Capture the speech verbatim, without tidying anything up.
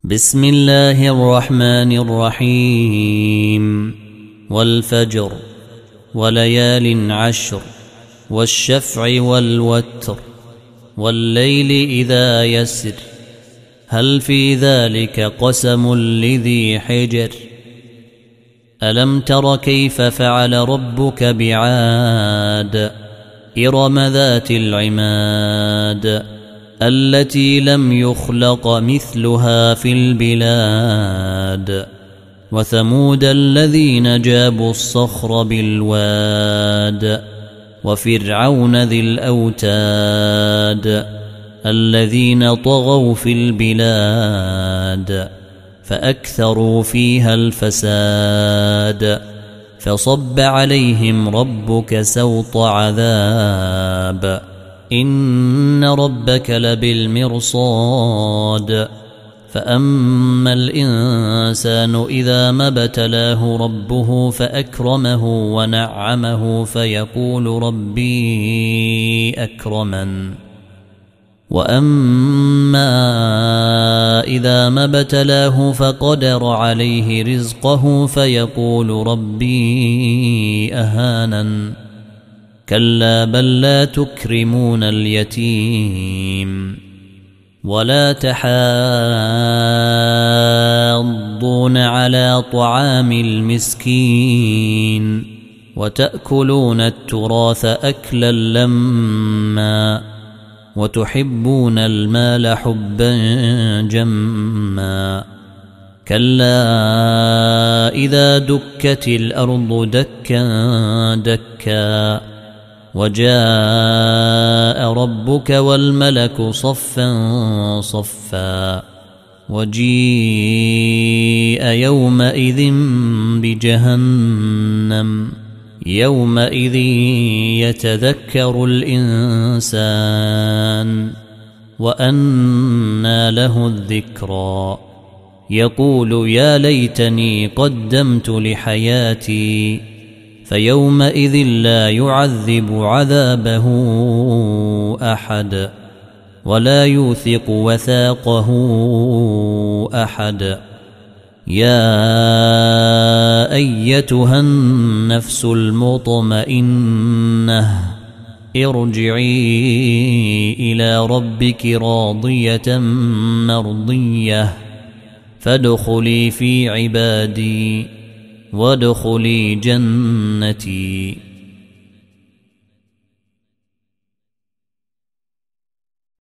بسم الله الرحمن الرحيم والفجر وليال عشر والشفع والوتر والليل إذا يسر هل في ذلك قسم لذي حجر ألم تر كيف فعل ربك بعاد إرم ذات العماد التي لم يخلق مثلها في البلاد وثمود الذين جابوا الصخر بالواد وفرعون ذي الأوتاد الذين طغوا في البلاد فأكثروا فيها الفساد فصب عليهم ربك سوط عذاب إن ربك لبالمرصاد فأما الإنسان إذا ما ابتلاه ربه فأكرمه ونعمه فيقول ربي أكرمن وأما إذا ما ابتلاه فقدر عليه رزقه فيقول ربي أهانن كلا بل لا تكرمون اليتيم ولا تحاضون على طعام المسكين وتأكلون التراث أكلا لما وتحبون المال حبا جما كلا إذا دكت الأرض دكا دكا وجاء ربك والملك صفا صفا وجيء يومئذ بجهنم يومئذ يتذكر الإنسان وأنى له الذكرى يقول يا ليتني قدمت لحياتي فيومئذ لا يعذب عذابه أحد ولا يوثق وثاقه أحد يا أيتها النفس المطمئنة ارجعي إلى ربك راضية مرضية فادخلي في عبادي وادخلي جنتي.